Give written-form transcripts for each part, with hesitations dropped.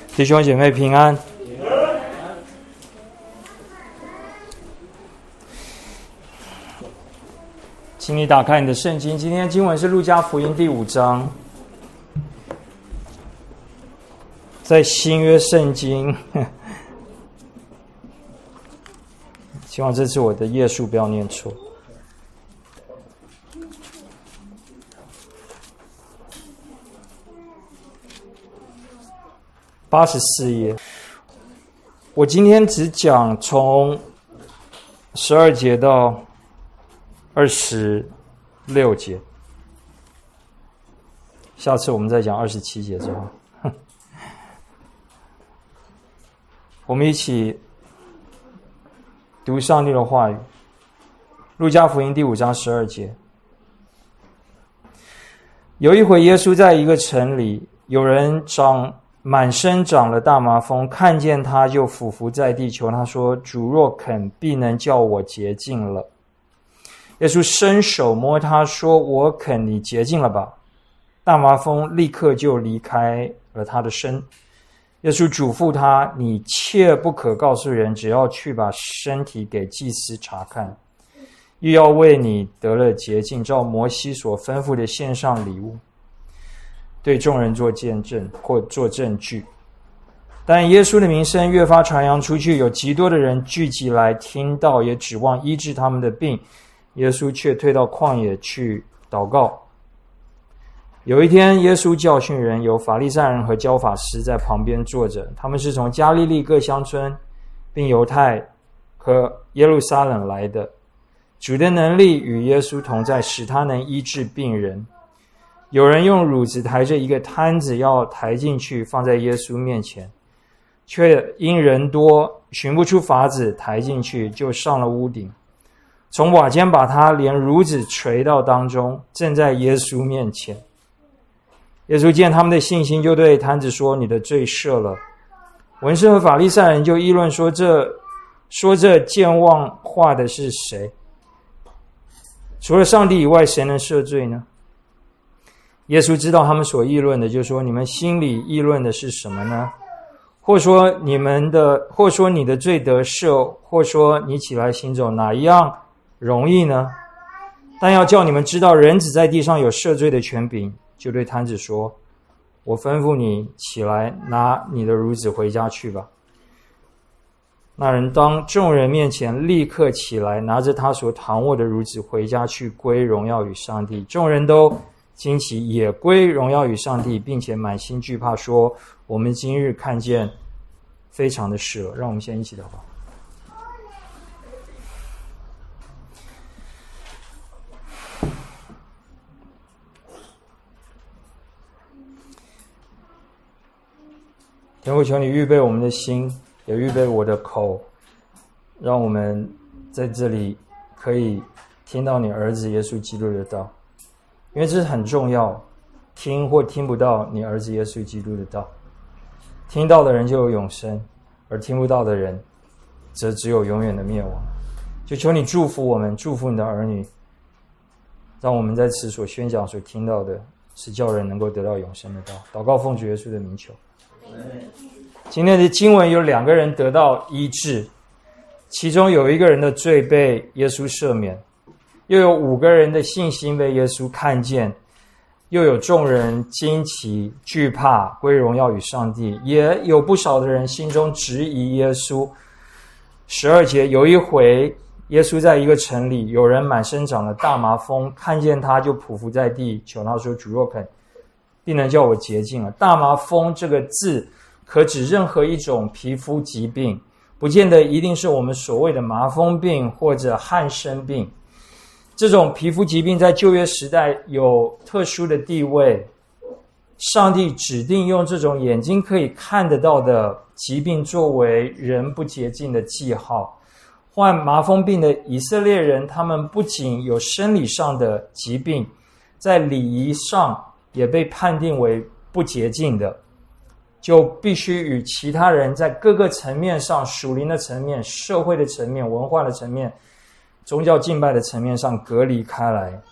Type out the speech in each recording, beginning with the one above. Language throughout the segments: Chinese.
弟兄姐妹平安。请你打开你的圣经，今天经文是路加福音第5章。在新约圣经，希望这次我的页数不要念错。84页，我今天只讲从12节到26节，下次我们再讲27节之后。我们一起读上帝的话语，路加福音第5章12节。有一回，耶稣在一个城里，有人满身长了大麻风，看见他就俯伏在地求他说：“主若肯，必能叫我洁净了。”耶稣伸手摸他说：“我肯，你洁净了吧。”大麻风立刻就离开了他的身。耶稣嘱咐他：“你切不可告诉人，只要去把身体给祭司查看，又要为你得了洁净，照摩西所吩咐的献上礼物，对众人做见证或做证据。”但耶稣的名声越发传扬出去，有极多的人聚集来听到，也指望医治他们的病。耶稣却退到旷野去祷告。有一天，耶稣教训人，有法利赛人和教法师在旁边坐着，他们是从加利利各乡村并犹太和耶路撒冷来的。主的能力与耶稣同在，使他能医治病人。有人用褥子抬着一个摊子要抬进去，放在耶稣面前，却因人多寻不出法子抬进去，就上了屋顶，从瓦间把他连褥子垂到当中，正在耶稣面前。耶稣见他们的信心，就对摊子说：“你的罪赦了。”文士和法利赛人就议论说这健忘话的是谁？除了上帝以外，谁能赦罪呢？耶稣知道他们所议论的，就说：“你们心里议论的是什么呢？或说你的罪得赦，或说你起来行走，哪一样容易呢？但要叫你们知道，人子在地上有赦罪的权柄。”就对摊子说：“我吩咐你起来，拿你的褥子回家去吧。”那人当众人面前立刻起来，拿着他所躺卧的褥子回家去，归荣耀与上帝。众人都惊奇，也归荣耀与上帝，并且满心惧怕，说：“我们今日看见非常的事了。”让我们先一起祷告。天父，求你预备我们的心，也预备我的口，让我们在这里可以听到你儿子耶稣基督的道，因为这是很重要，听或听不到你儿子耶稣基督的道，听到的人就有永生，而听不到的人则只有永远的灭亡。就求你祝福我们，祝福你的儿女，让我们在此所宣讲所听到的是叫人能够得到永生的道。祷告奉主耶稣的名求。今天的经文有2个人得到医治，其中有1个人的罪被耶稣赦免，又有5个人的信心被耶稣看见，又有众人惊奇惧怕，归荣耀与上帝，也有不少的人心中质疑耶稣。12节，有一回，耶稣在一个城里，有人满身长了大麻风，看见他就匍匐在地求他说：“主若肯，必能叫我洁净了。”大麻风这个字可指任何一种皮肤疾病，不见得一定是我们所谓的麻风病或者汗疝病。这种皮肤疾病在旧约时代有特殊的地位，上帝指定用这种眼睛可以看得到的疾病作为人不洁净的记号。患麻风病的以色列人，他们不仅有生理上的疾病，在礼仪上也被判定为不洁净的，就必须与其他人在各个层面上，属灵的层面、社会的层面、文化的层面、宗教敬拜的层面上隔离开来。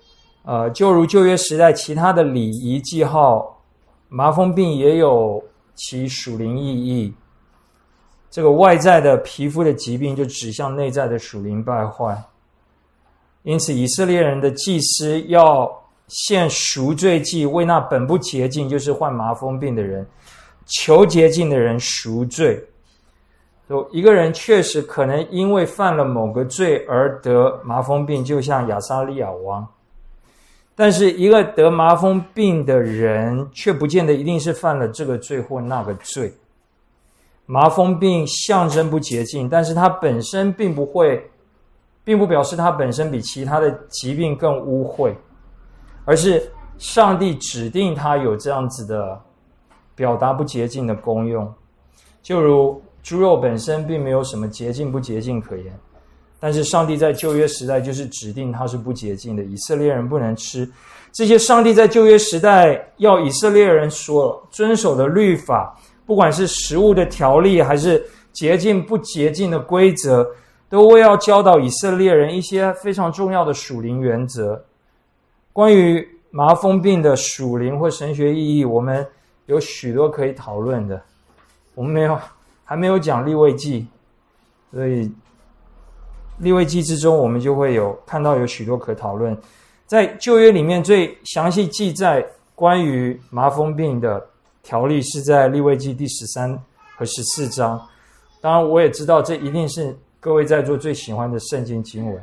就如旧约时代其他的礼仪记号，麻风病也有其属灵意义。这个外在的皮肤的疾病就指向内在的属灵败坏。因此以色列人的祭司要献赎罪祭，为那本不洁净，就是患麻风病的人，求洁净的人赎罪。一个人确实可能因为犯了某个罪而得麻风病，就像亚撒利亚王，但是一个得麻风病的人却不见得一定是犯了这个罪或那个罪。麻风病象征不洁净，但是它本身并不表示它本身比其他的疾病更污秽，而是上帝指定它有这样子的表达不洁净的功用。就如猪肉本身并没有什么洁净不洁净可言，但是上帝在旧约时代就是指定它是不洁净的，以色列人不能吃这些上帝在旧约时代要以色列人所遵守的律法，不管是食物的条例还是洁净不洁净的规则，都为要教导以色列人一些非常重要的属灵原则。关于麻风病的属灵或神学意义，我们有许多可以讨论的。我们还没有讲利未记，所以利未记之中我们就会看到有许多可讨论。在旧约里面最详细记载关于麻风病的条例是在利未记第13和14章。当然我也知道这一定是各位在座最喜欢的圣经经文。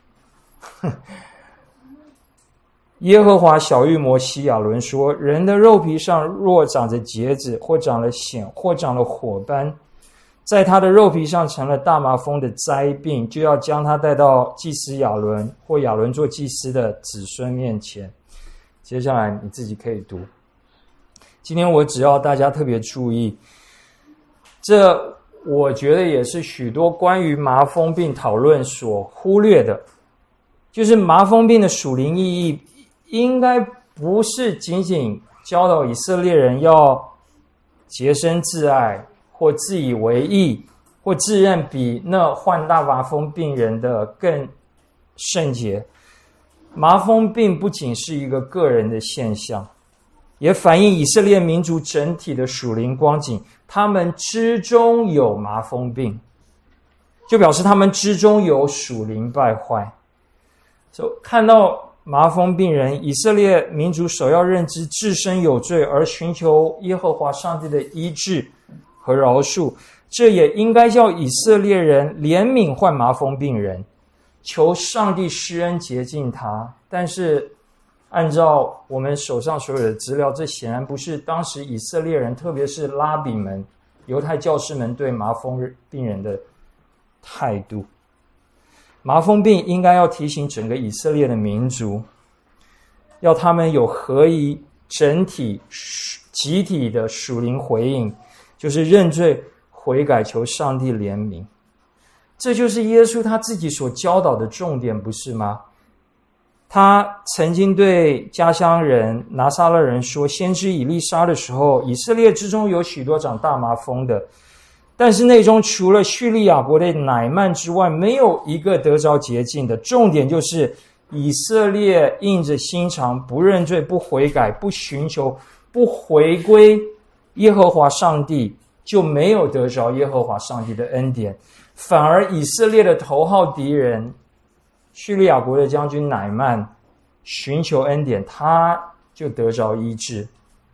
耶和华晓谕摩西亚伦说，人的肉皮上若长着疖子，或长了癣，或长了火斑，在他的肉皮上成了大麻风的灾病，就要将他带到祭司亚伦或亚伦做祭司的子孙面前。接下来你自己可以读。今天我只要大家特别注意，这我觉得也是许多关于麻风病讨论所忽略的，就是麻风病的属灵意义应该不是仅仅教导以色列人要洁身自爱，或自以为义，或自认比那患大麻风病人的更圣洁。麻风病不仅是一个个人的现象，也反映以色列民族整体的属灵光景。他们之中有麻风病，就表示他们之中有属灵败坏。看到麻风病人，以色列民族首要认知自身有罪，而寻求耶和华上帝的医治和饶恕。这也应该叫以色列人怜悯患麻风病人，求上帝施恩洁净他。但是按照我们手上所有的资料，这显然不是当时以色列人，特别是拉比们、犹太教士们对麻风病人的态度。麻风病应该要提醒整个以色列的民族，要他们有合一、整体、集体的属灵回应，就是认罪悔改，求上帝怜悯。这就是耶稣他自己所教导的重点，不是吗？他曾经对家乡人拿撒勒人说，先知以利沙的时候，以色列之中有许多长大麻风的，但是内中除了叙利亚国的乃曼之外，没有一个得着洁净的。重点就是以色列硬着心肠，不认罪，不悔改，不寻求，不回归耶和华上帝，就没有得着耶和华上帝的恩典。反而以色列的头号敌人叙利亚国的将军乃曼寻求恩典，他就得着医治。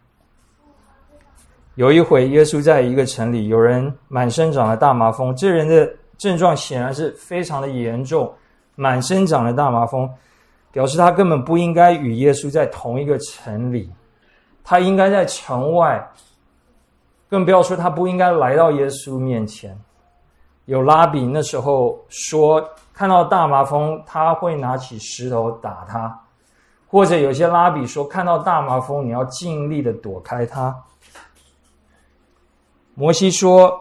有一回耶稣在一个城里，有人满身长了大麻风，这人的症状显然是非常的严重，满身长了大麻风，表示他根本不应该与耶稣在同一个城里，他应该在城外，更不要说他不应该来到耶稣面前。有拉比那时候说，看到大麻风他会拿起石头打他，或者有些拉比说，看到大麻风你要尽力的躲开他。摩西说，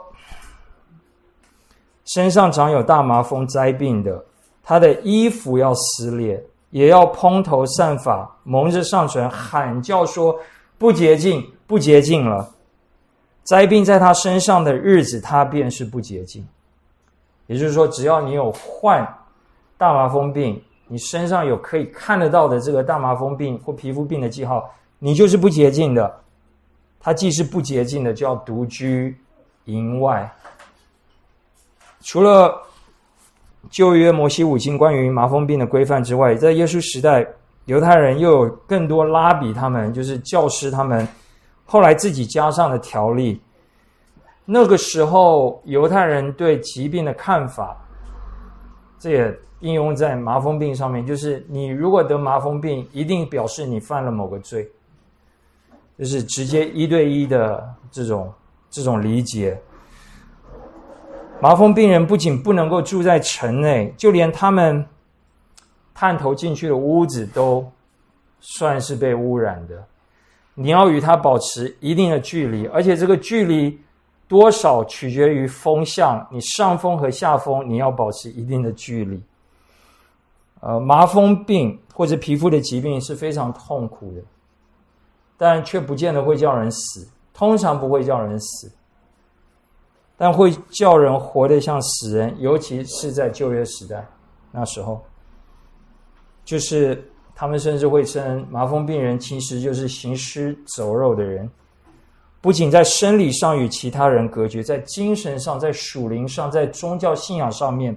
身上长有大麻风灾病的，他的衣服要撕裂，也要蓬头散发，蒙着上唇，喊叫说，不洁净，不洁净了。灾病在他身上的日子，他便是不洁净。也就是说，只要你有患大麻风病，你身上有可以看得到的这个大麻风病或皮肤病的记号，你就是不洁净的。 他既是不洁净的，就要独居营外。除了旧约摩西五经关于麻风病的规范之外，在耶稣时代，犹太人又有更多拉比他们，就是教师他们后来自己加上的条例。那个时候犹太人对疾病的看法，这也应用在麻风病上面，就是你如果得麻风病，一定表示你犯了某个罪，就是直接一对一的这种理解。麻风病人不仅不能够住在城内，就连他们探头进去的屋子都算是被污染的。你要与他保持一定的距离，而且这个距离多少取决于风向，你上风和下风你要保持一定的距离。麻风病或者皮肤的疾病是非常痛苦的，但却不见得会叫人死，通常不会叫人死，但会叫人活得像死人，尤其是在旧约时代，那时候就是他们甚至会称麻风病人其实就是行尸走肉的人，不仅在生理上与其他人隔绝，在精神上，在属灵上，在宗教信仰上面，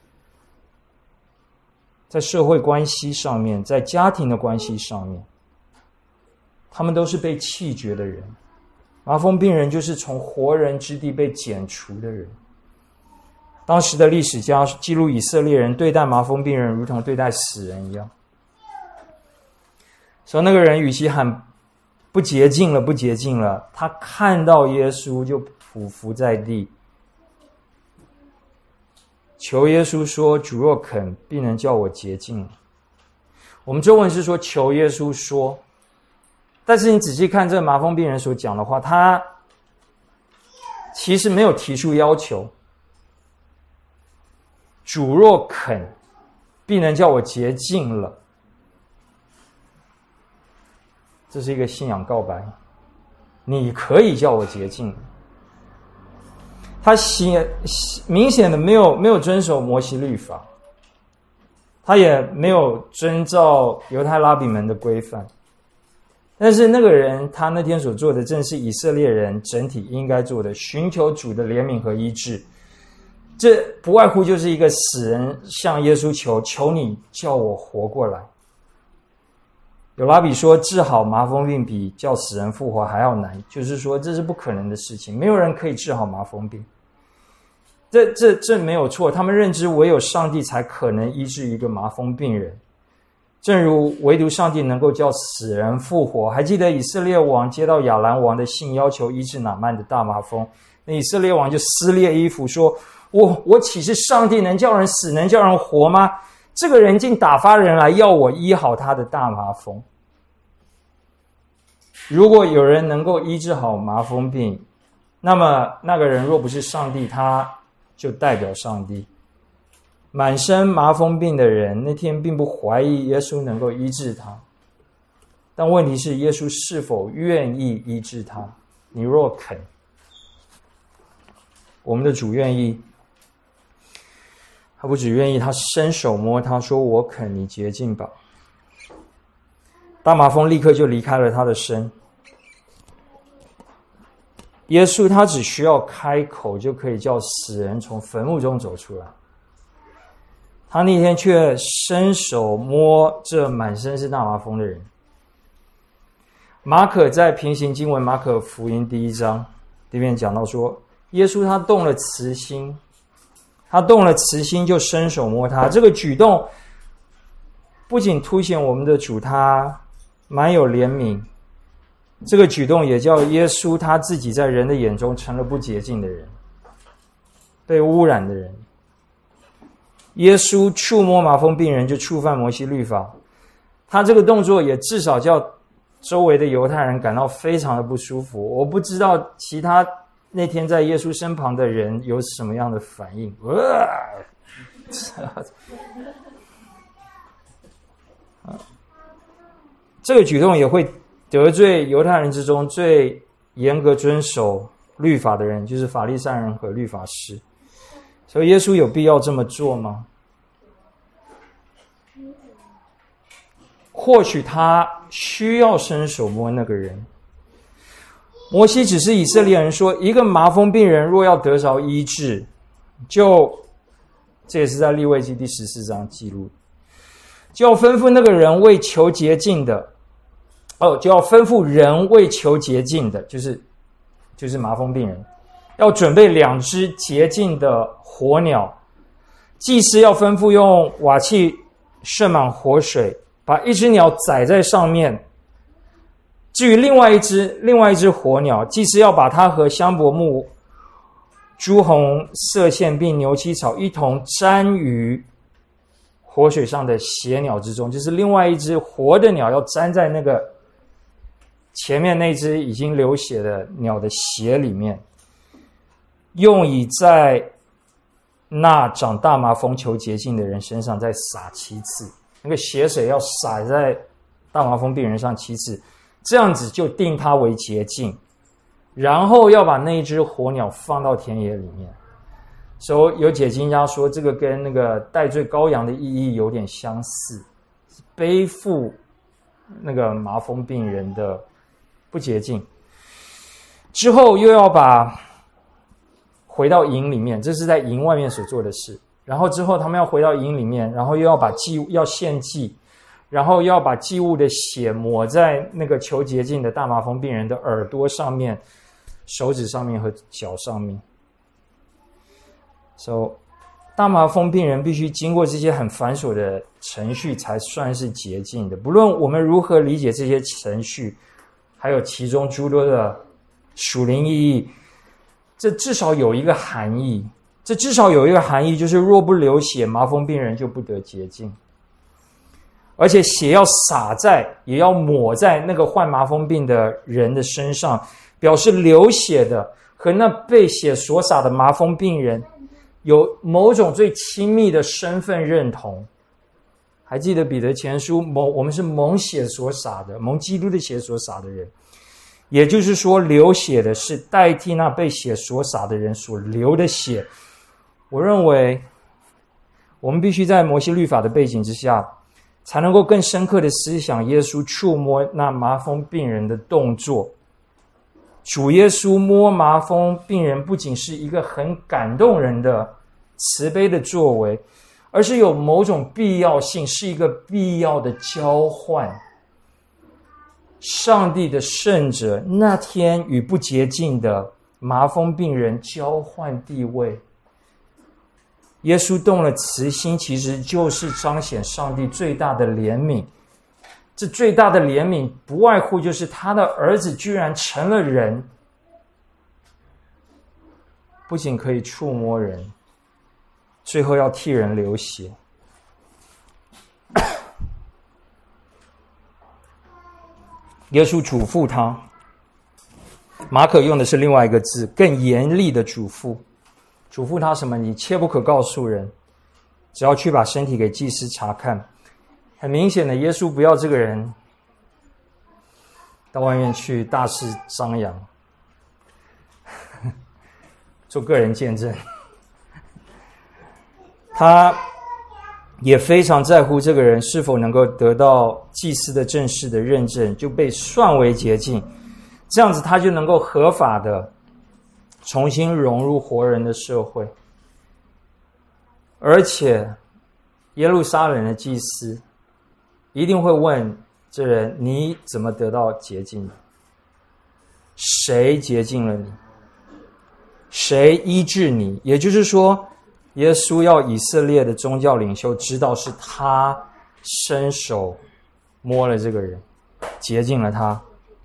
在社会关系上面，在家庭的关系上面，他们都是被弃绝的人。麻风病人就是从活人之地被剪除的人。当时的历史家记录以色列人对待麻风病人如同对待死人一样。所以那个人与其喊不洁净了，不洁净了，他看到耶稣就匍匐在地，求耶稣说：主若肯，必能叫我洁净。我们中文是说求耶稣说，但是你仔细看这个麻风病人所讲的话，他其实没有提出要求。主若肯，必能叫我洁净了。这是一个信仰告白，你可以叫我洁净。他明显的没有遵守摩西律法，他也没有遵照犹太拉比们的规范。但是那个人他那天所做的正是以色列人整体应该做的，寻求主的怜悯和医治。这不外乎就是一个死人向耶稣求你叫我活过来。有拉比说治好麻风病比叫死人复活还要难，就是说这是不可能的事情，没有人可以治好麻风病。这没有错，他们认知唯有上帝才可能医治一个麻风病人，正如唯独上帝能够叫死人复活。还记得以色列王接到亚兰王的信，要求医治乃縵的大麻风，那以色列王就撕裂衣服说：我岂是上帝能叫人死能叫人活吗？这个人竟打发人来要我医好他的大麻风。如果有人能够医治好麻风病，那么那个人若不是上帝，他就代表上帝。满身麻风病的人那天并不怀疑耶稣能够医治他，但问题是耶稣是否愿意医治他。你若肯，我们的主愿意。他不只愿意，他伸手摸他说：我肯，你洁净吧。大麻风立刻就离开了他的身。耶稣他只需要开口就可以叫死人从坟墓中走出来，他那天却伸手摸这满身是大麻风的人。马可在平行经文马可福音第1章里面讲到说，耶稣他动了慈心，就伸手摸他。这个举动不仅凸显我们的主他蛮有怜悯，这个举动也叫耶稣他自己在人的眼中成了不洁净的人，被污染的人。耶稣触摸麻风病人就触犯摩西律法，他这个动作也至少叫周围的犹太人感到非常的不舒服。我不知道其他那天在耶稣身旁的人有什么样的反应。这个举动也会得罪犹太人之中最严格遵守律法的人，就是法利赛人和律法师。所以耶稣有必要这么做吗？或许他需要伸手摸那个人。 摩西只是以色列人说，一个麻风病人若要得着医治，这也是在利未记第14章记录，就要吩咐那个人为求洁净的，就要吩咐人为求洁净的，就是麻风病人，要准备2只洁净的活鸟，祭司要吩咐用瓦器盛满活水，把一只鸟宰在上面。至于另外一只活鸟，祭司要把它和香柏木、朱红色线并牛膝草一同沾于活水上的血鸟之中，就是另外一只活的鸟要沾在那个前面那只已经流血的鸟的血里面，用以在那长大麻风求洁净的人身上再洒7次，那个血水要洒在大麻风病人上7次，这样子就定他为洁净。然后要把那一只活鸟放到田野里面。所以有解经家说，这个跟那个代罪羔羊的意义有点相似，背负那个麻风病人的不洁净。之后又要把回到营里面，这是在营外面所做的事。然后之后他们要回到营里面，然后又要把祭物要献祭，然后要把祭物的血抹在那个求洁净的大麻风病人的耳朵上面、手指上面和脚上面。大麻风病人必须经过这些很繁琐的程序才算是洁净的。不论我们如何理解这些程序，还有其中诸多的属灵意义，这至少有一个含义。就是若不流血，麻风病人就不得洁净。而且血要洒在，也要抹在那个患麻风病的人的身上，表示流血的和那被血所洒的麻风病人有某种最亲密的身份认同。还记得彼得前书，我们是蒙血所洒的，蒙基督的血所洒的人。也就是说，流血的是代替那被血所洒的人所流的血。我认为我们必须在摩西律法的背景之下，才能够更深刻的思想耶稣触摸那麻风病人的动作。主耶稣摸麻风病人不仅是一个很感动人的慈悲的作为，而是有某种必要性，是一个必要的交换。上帝的圣者那天与不洁净的麻风病人交换地位。耶稣动了慈心，其实就是彰显上帝最大的怜悯。这最大的怜悯不外乎就是他的儿子居然成了人，不仅可以触摸人，最后要替人流血。耶稣嘱咐他，马可用的是另外一个字，更严厉的嘱咐。嘱咐他什么？你切不可告诉人，只要去把身体给祭司查看。很明显的，耶稣不要这个人到外面去大肆张扬，做个人见证。他也非常在乎这个人是否能够得到祭司的正式的认证，就被算为洁净，这样子他就能够合法的重新融入活人的社会。而且耶路撒冷的祭司一定会问这人，你怎么得到洁净的？谁洁净了你？谁医治你？也就是说，耶稣要以色列的宗教领袖知道是他伸手摸了这个人，洁净了他。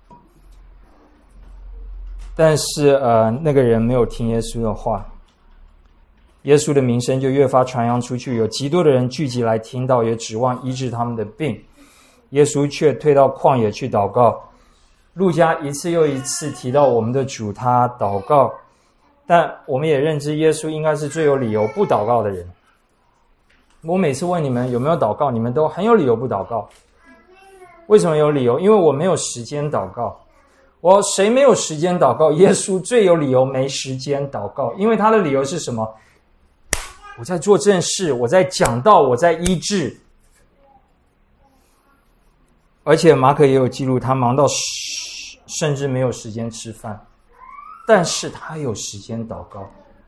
但是那个人没有听耶稣的话，耶稣的名声就越发传扬出去，有极多的人聚集来听到，也指望医治他们的病。耶稣却退到旷野去祷告。路加一次又一次提到我们的主他祷告，但我们也认知耶稣应该是最有理由不祷告的人。我每次问你们有没有祷告，你们都很有理由不祷告。为什么有理由？因为我没有时间祷告。谁没有时间祷告？耶稣最有理由没时间祷告，因为他的理由是什么？我在做正事，我在讲道，我在医治。而且马可也有记录，他忙到甚至没有时间吃饭，但是他有时间祷告，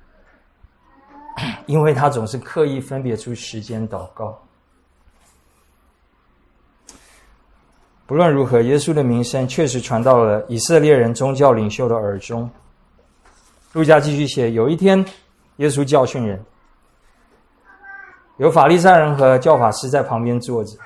因为他总是刻意分别出时间祷告。不论如何，耶稣的名声确实传到了以色列人宗教领袖的耳中。路加继续写，有一天耶稣教训人，有法利赛人和教法师在旁边坐着，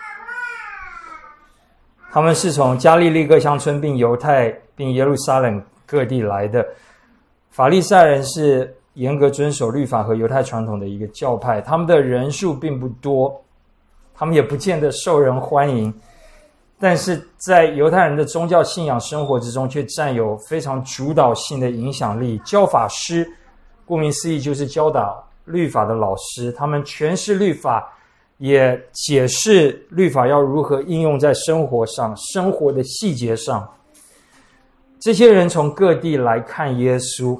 他们是从加利利各乡村并犹太并耶路撒冷各地来的。法利赛人是严格遵守律法和犹太传统的一个教派，他们的人数并不多，他们也不见得受人欢迎，但是在犹太人的宗教信仰生活之中却占有非常主导性的影响力。教法师顾名思义就是教导律法的老师，他们诠释律法，也解释律法要如何应用在生活上，生活的细节上。这些人从各地来看耶稣，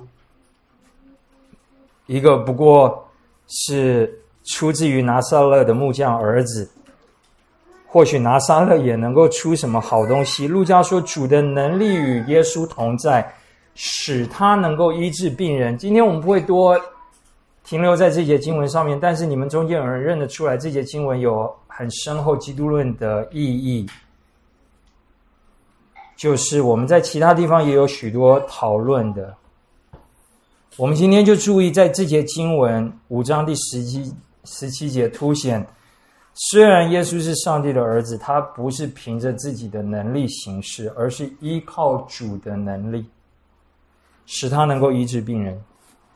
一个不过是出自于拿撒勒的木匠儿子，或许拿撒勒也能够出什么好东西。路加说，主的能力与耶稣同在，使他能够医治病人。今天我们不会多停留在这节经文上面，但是你们中间有人认得出来这节经文有很深厚基督论的意义，就是我们在其他地方也有许多讨论的。我们今天就注意在这节经文5章第17节凸显，虽然耶稣是上帝的儿子，他不是凭着自己的能力行事，而是依靠主的能力，使他能够医治病人。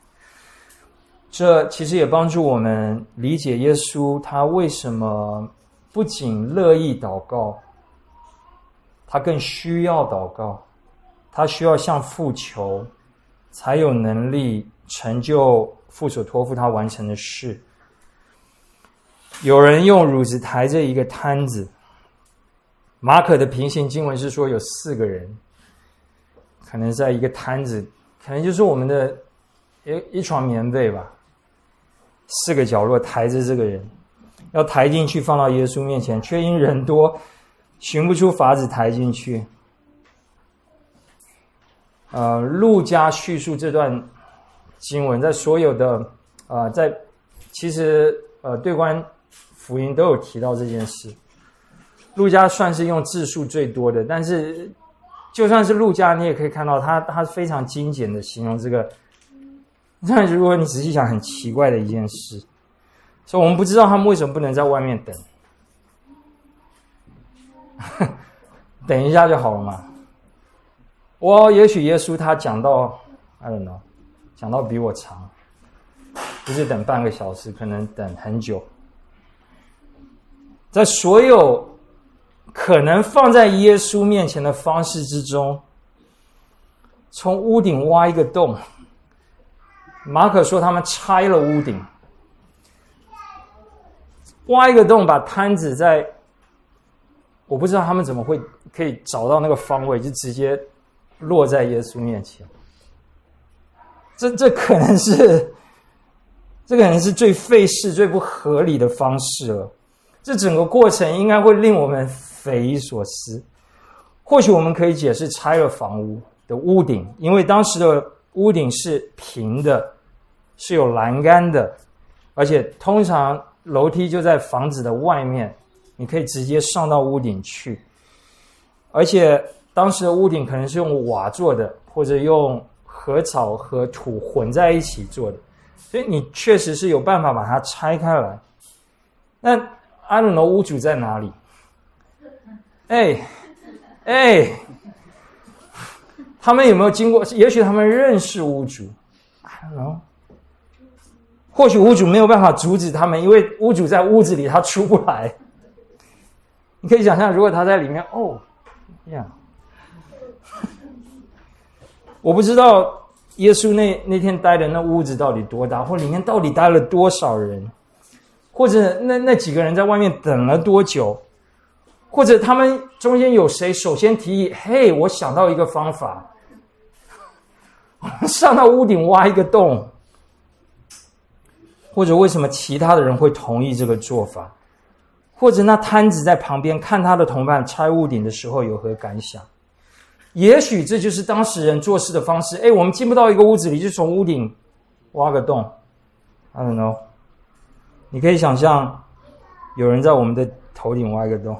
这其实也帮助我们理解耶稣他为什么不仅乐意祷告，他更需要祷告，他需要向父求，才有能力成就父所托付他完成的事。有人用褥子抬着一个摊子，马可的平行经文是说有4个人，可能在一个摊子，可能就是我们的一床棉被吧，4个角落抬着这个人，要抬进去放到耶稣面前，却因人多寻不出法子抬进去。路加叙述这段经文，在所有的其实对观福音都有提到这件事。路加算是用字数最多的，但是就算是路加，你也可以看到他非常精简的形容这个，但如果你仔细想，很奇怪的一件事。所以我们不知道他们为什么不能在外面等等一下就好了嘛。也许耶稣他讲到 I don't know， 讲到比我长，不是等半个小时，可能等很久。在所有可能放在耶稣面前的方式之中，从屋顶挖一个洞，马可说他们拆了屋顶，挖一个洞，把摊子我不知道他们怎么会可以找到那个方位，就直接落在耶稣面前。这可能是最费事、最不合理的方式了。这整个过程应该会令我们匪夷所思。或许我们可以解释拆了房屋的屋顶，因为当时的屋顶是平的，是有栏杆的，而且通常楼梯就在房子的外面，你可以直接上到屋顶去。而且当时的屋顶可能是用瓦做的，或者用禾草和土混在一起做的，所以你确实是有办法把它拆开来。那I don't know 屋主在哪里？他们有没有经过？也许他们认识屋主 ，I don't know。或许屋主没有办法阻止他们，因为屋主在屋子里，他出不来。你可以想象，如果他在里面，我不知道耶稣那天待的那屋子到底多大，或里面到底待了多少人，或者那几个人在外面等了多久，或者他们中间有谁首先提议，嘿，我想到一个方法，上到屋顶挖一个洞，或者为什么其他的人会同意这个做法，或者那摊子在旁边看他的同伴拆屋顶的时候有何感想。 也许这就是当时人做事的方式。我们进不到一个屋子里，就从屋顶挖个洞。I don't know。你可以想象，有人在我们的头顶挖一个洞，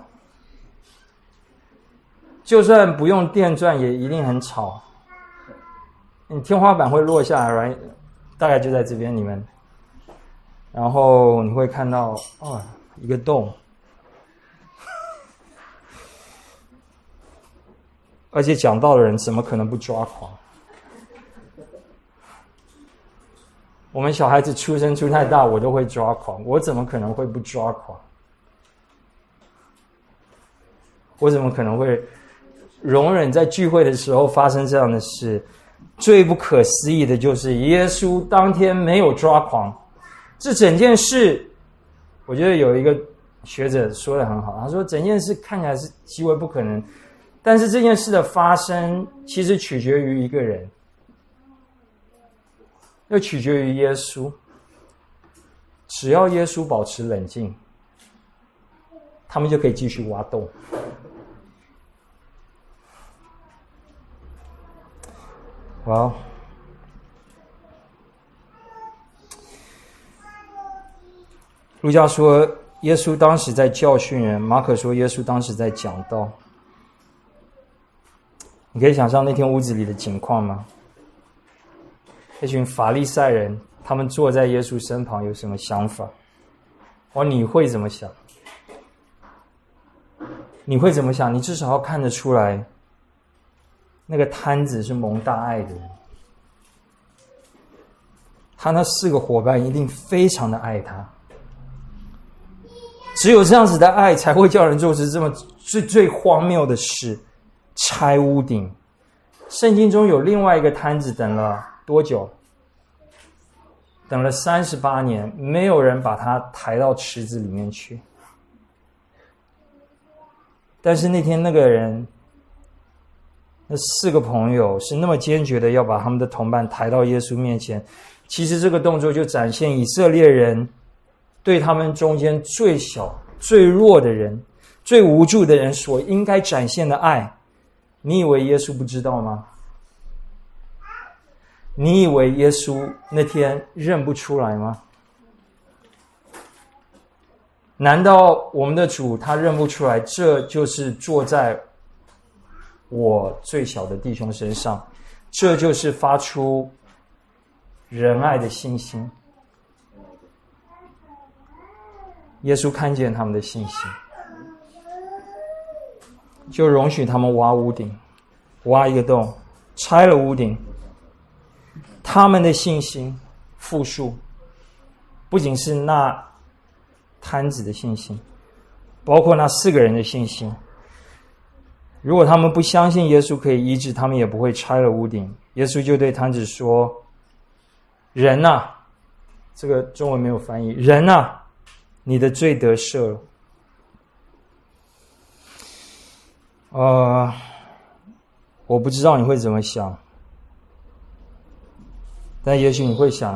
就算不用电钻，也一定很吵。你天花板会落下来 ，right？ 大概就在这边，你们，然后你会看到一个洞。而且讲道的人怎么可能不抓狂？我们小孩子出生出太大，我都会抓狂，我怎么可能会不抓狂？我怎么可能会容忍在聚会的时候发生这样的事？最不可思议的就是耶稣当天没有抓狂。这整件事，我觉得有一个学者说得很好，他说整件事看起来是极为不可能，但是这件事的发生其实取决于一个人，又取决于耶稣。只要耶稣保持冷静，他们就可以继续挖洞。哇！路加说耶稣当时在教训人，马可说耶稣当时在讲道。你可以想象那天屋子里的情况吗？那群法利赛人，他们坐在耶稣身旁有什么想法？你会怎么想？你会怎么想？你至少要看得出来，那个摊子是蒙大爱的人，他那4个伙伴一定非常的爱他。只有这样子的爱，才会叫人做出这么最荒谬的事。拆屋顶。圣经中有另外一个摊子，等了多久？等了38年，没有人把它抬到池子里面去。但是那天那个人，那4个朋友是那么坚决的要把他们的同伴抬到耶稣面前。其实这个动作就展现以色列人对他们中间最小、最弱的人、最无助的人所应该展现的爱。你以为耶稣不知道吗？你以为耶稣那天认不出来吗？难道我们的主他认不出来，这就是坐在我最小的弟兄身上，这就是发出仁爱的信心？耶稣看见他们的信心，就容许他们挖屋顶，挖一个洞，拆了屋顶。他们的信心复述，不仅是那摊子的信心，包括那4个人的信心。如果他们不相信耶稣可以医治，他们也不会拆了屋顶。耶稣就对摊子说：“人啊，这个中文没有翻译，人啊，你的罪得赦了。”我不知道你会怎么想，但也许你会想，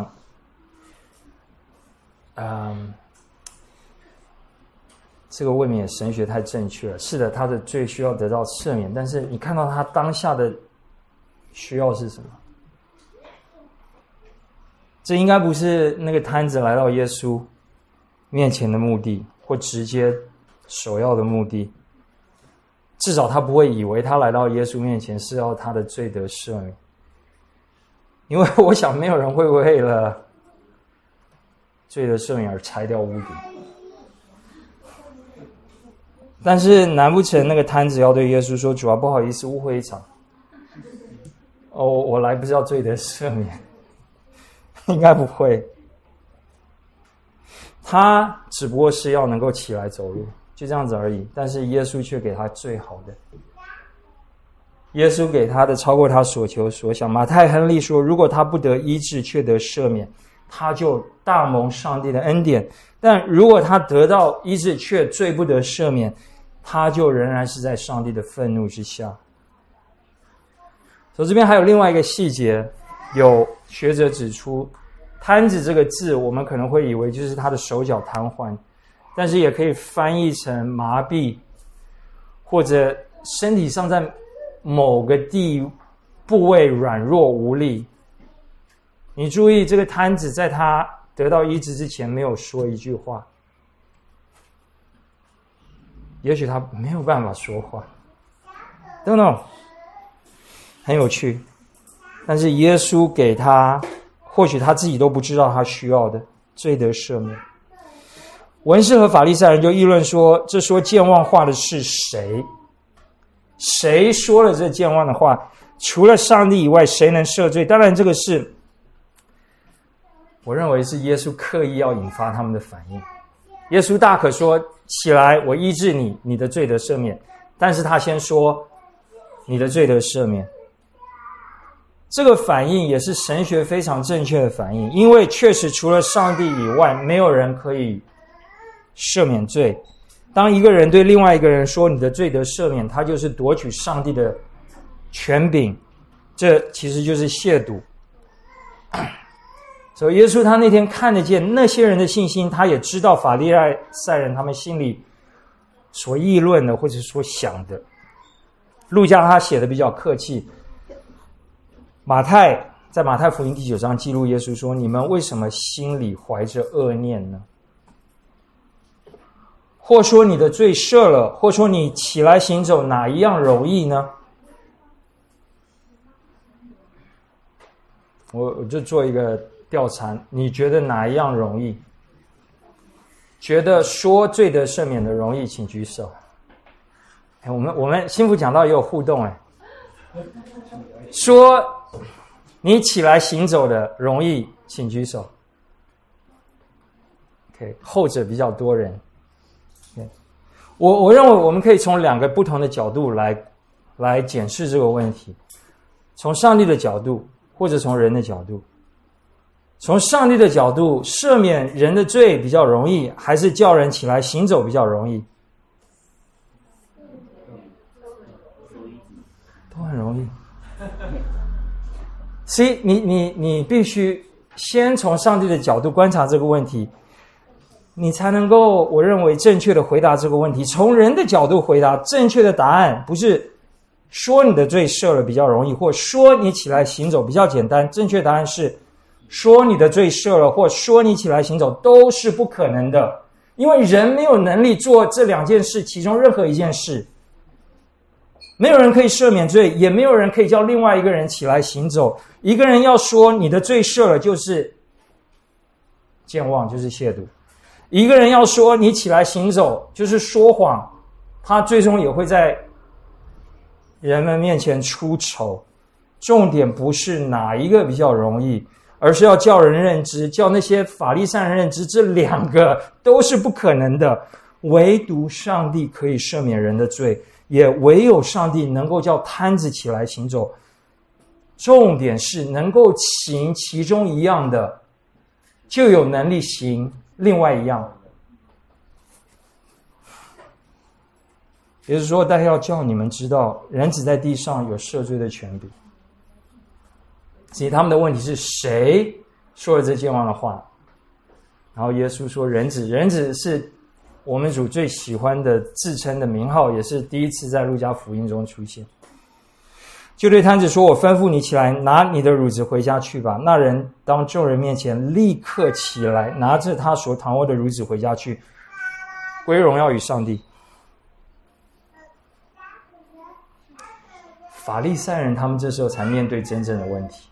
这个未免也神学太正确了。是的，他的罪需要得到赦免，但是你看到他当下的需要是什么？这应该不是那个摊子来到耶稣面前的目的，或直接首要的目的。至少他不会以为他来到耶稣面前是要他的罪得赦免，因为我想没有人会为了罪得赦免而拆掉屋顶。但是难不成那个摊子要对耶稣说：“主啊，不好意思，误会一场。我来不是要罪得赦免。”应该不会。他只不过是要能够起来走路，就这样子而已。但是耶稣却给他最好的，耶稣给他的超过他所求所想。马太亨利说，如果他不得医治却得赦免，他就大蒙上帝的恩典；但如果他得到医治却罪不得赦免，他就仍然是在上帝的愤怒之下。所以这边还有另外一个细节，有学者指出，瘫子这个字我们可能会以为就是他的手脚瘫痪，但是也可以翻译成麻痹，或者身体上在某个部位软弱无力。你注意，这个摊子在他得到医治之前没有说一句话，也许他没有办法说话，等等，很有趣。但是耶稣给他，或许他自己都不知道他需要的罪得赦免。文士和法利赛人就议论说，这说健忘话的是谁？谁说了这健忘的话？除了上帝以外，谁能赦罪？当然这个是我认为是耶稣刻意要引发他们的反应。耶稣大可说，起来，我医治你，你的罪得赦免。但是他先说，你的罪得赦免。这个反应也是神学非常正确的反应，因为确实除了上帝以外，没有人可以赦免罪。当一个人对另外一个人说你的罪得赦免，他就是夺取上帝的权柄，这其实就是亵渎。所以耶稣他那天看得见那些人的信心，他也知道法利赛人他们心里所议论的或者所想的。路加他写的比较客气，在马太福音第9章记录耶稣说，你们为什么心里怀着恶念呢？或说你的罪赦了，或说你起来行走，哪一样容易呢？我就做一个调查，你觉得哪一样容易？觉得说罪得赦免的容易，请举手。我们幸福讲道也有互动说你起来行走的容易，请举手。OK， 后者比较多人。我认为我们可以从2个不同的角度来检视这个问题，从上帝的角度，或者从人的角度。从上帝的角度，赦免人的罪比较容易，还是叫人起来行走比较容易？都很容易。所以你必须先从上帝的角度观察这个问题，你才能够，我认为正确的回答这个问题。从人的角度回答，正确的答案不是说你的罪赦了比较容易，或说你起来行走比较简单。正确答案是说你的罪赦了，或说你起来行走都是不可能的，因为人没有能力做这2件事其中任何一件事。没有人可以赦免罪，也没有人可以叫另外一个人起来行走。一个人要说你的罪赦了，就是健忘，就是亵渎。一个人要说你起来行走，就是说谎，他最终也会在人们面前出丑。重点不是哪一个比较容易，而是要叫人认知，叫那些法利赛人认知，这2个都是不可能的。唯独上帝可以赦免人的罪，也唯有上帝能够叫摊子起来行走。重点是能够行其中一样的，就有能力行另外一样。也就是说，但要叫你们知道，人子在地上有赦罪的权柄。所以他们的问题是谁说了这健忘的话？然后耶稣说人子是我们主最喜欢的自称的名号，也是第一次在路加福音中出现。就对摊子说，我吩咐你起来，拿你的褥子回家去吧。那人当众人面前立刻起来，拿着他所躺卧的褥子回家去，归荣耀与上帝。法利赛人他们这时候才面对真正的问题，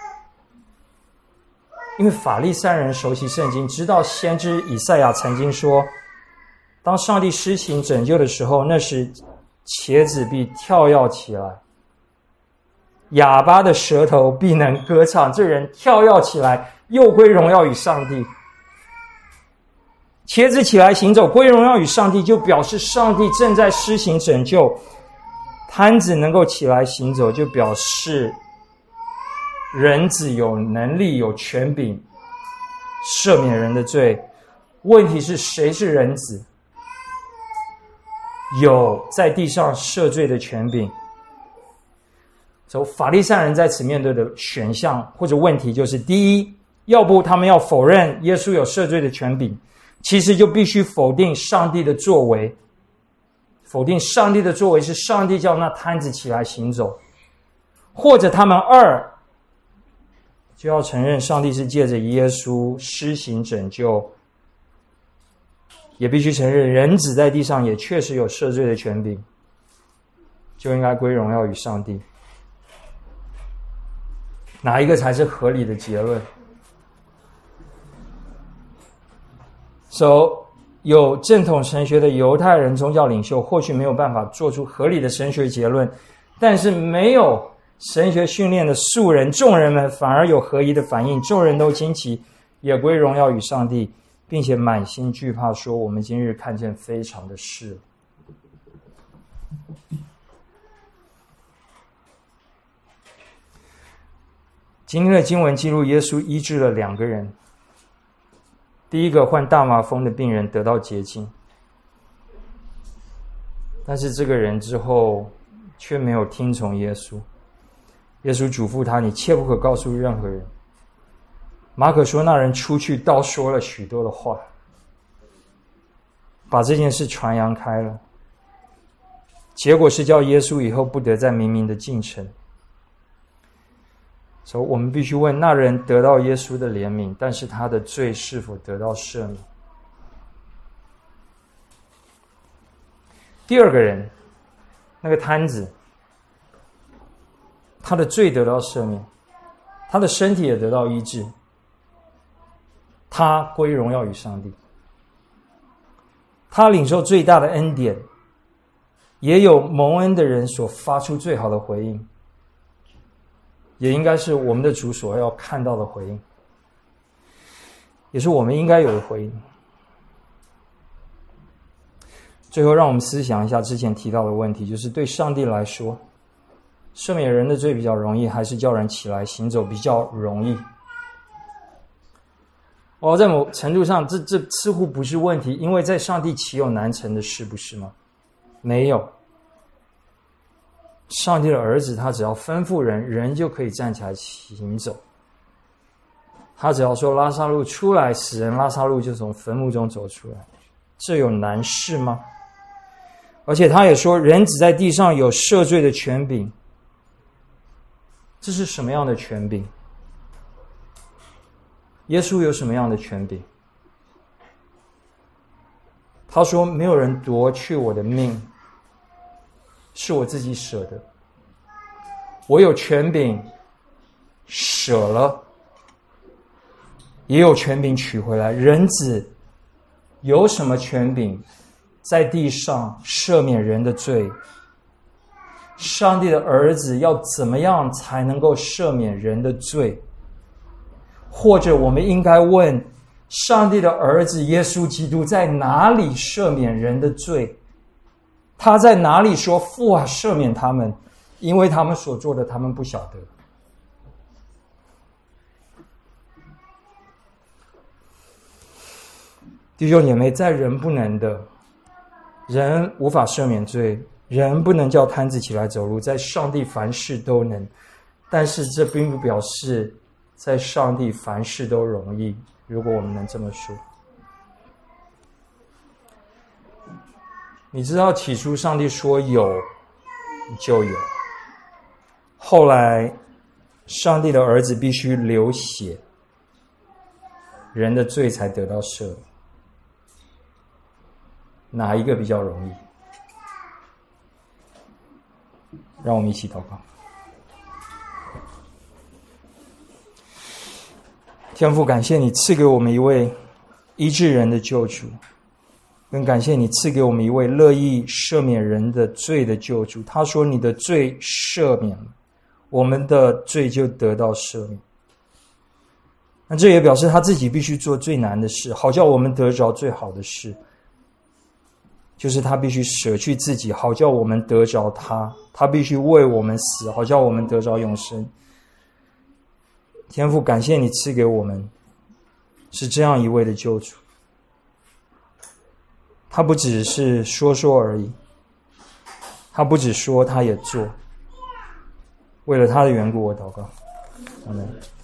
因为法利赛人熟悉圣经，知道先知以赛亚曾经说，当上帝施行拯救的时候，那时茄子必跳跃起来，哑巴的舌头必能歌唱。这人跳跃起来，又归荣耀与上帝。茄子起来行走，归荣耀与上帝，就表示上帝正在施行拯救。摊子能够起来行走，就表示人子有能力有权柄赦免人的罪。问题是谁是人子？有在地上赦罪的权柄。所以法利赛人在此面对的选项或者问题就是：第一，要不他们要否认耶稣有赦罪的权柄，其实就必须否定上帝的作为。 否定上帝的作为是上帝叫那摊子起来行走，或者他们二就要承认上帝是借着耶稣施行拯救，也必须承认人子在地上也确实有赦罪的权柄，就应该归荣耀与上帝。哪一个才是合理的结论？ 有正统神学的犹太人宗教领袖或许没有办法做出合理的神学结论，但是没有神学训练的素人众人们反而有合宜的反应，众人都惊奇，也归荣耀与上帝，并且满心惧怕，说我们今日看见非常的事。今天的经文记录耶稣医治了2个人，第一个患大麻风的病人得到洁净，但是这个人之后却没有听从耶稣。耶稣嘱咐他，你切不可告诉任何人。马可说那人出去倒说了许多的话，把这件事传扬开了，结果是叫耶稣以后不得再明明的进城。所以我们必须问，那人得到耶稣的怜悯，但是他的罪是否得到赦免？第二个人，那个摊子，他的罪得到赦免，他的身体也得到医治，他归荣耀与上帝，他领受最大的恩典，也有蒙恩的人所发出最好的回应，也应该是我们的主所要看到的回应，也是我们应该有的回应。最后让我们思想一下之前提到的问题，就是对上帝来说，赦免人的罪比较容易，还是叫人起来行走比较容易？在某程度上，这似乎不是问题，因为在上帝岂有难成的事，不是吗？没有。上帝的儿子，他只要吩咐人，人就可以站起来行走。他只要说拉撒路出来，死人拉撒路就从坟墓中走出来，这有难事吗？而且他也说，人子在地上有赦罪的权柄。这是什么样的权柄？耶稣有什么样的权柄？他说，没有人夺去我的命，是我自己舍的，我有权柄舍了，也有权柄取回来。人子有什么权柄在地上赦免人的罪？上帝的儿子要怎么样才能够赦免人的罪？或者我们应该问，上帝的儿子耶稣基督在哪里赦免人的罪？他在哪里说，父啊，赦免他们，因为他们所做的他们不晓得。弟兄姐妹，在人不能的，人无法赦免罪，人不能叫摊子起来走路，在上帝凡事都能。但是这并不表示在上帝凡事都容易，如果我们能这么说。你知道起初上帝说有就有，后来上帝的儿子必须流血，人的罪才得到赦免。哪一个比较容易？让我们一起祷告。天父，感谢你赐给我们一位医治人的救主，更感谢你赐给我们一位乐意赦免人的罪的救主。他说，你的罪赦免了，我们的罪就得到赦免。那这也表示他自己必须做最难的事，好叫我们得着最好的事，就是他必须舍去自己，好叫我们得着他。他必须为我们死，好叫我们得着永生。天父，感谢你赐给我们是这样一位的救主，他不只是说说而已，他不只说，他也做。为了他的缘故，我祷告，阿们。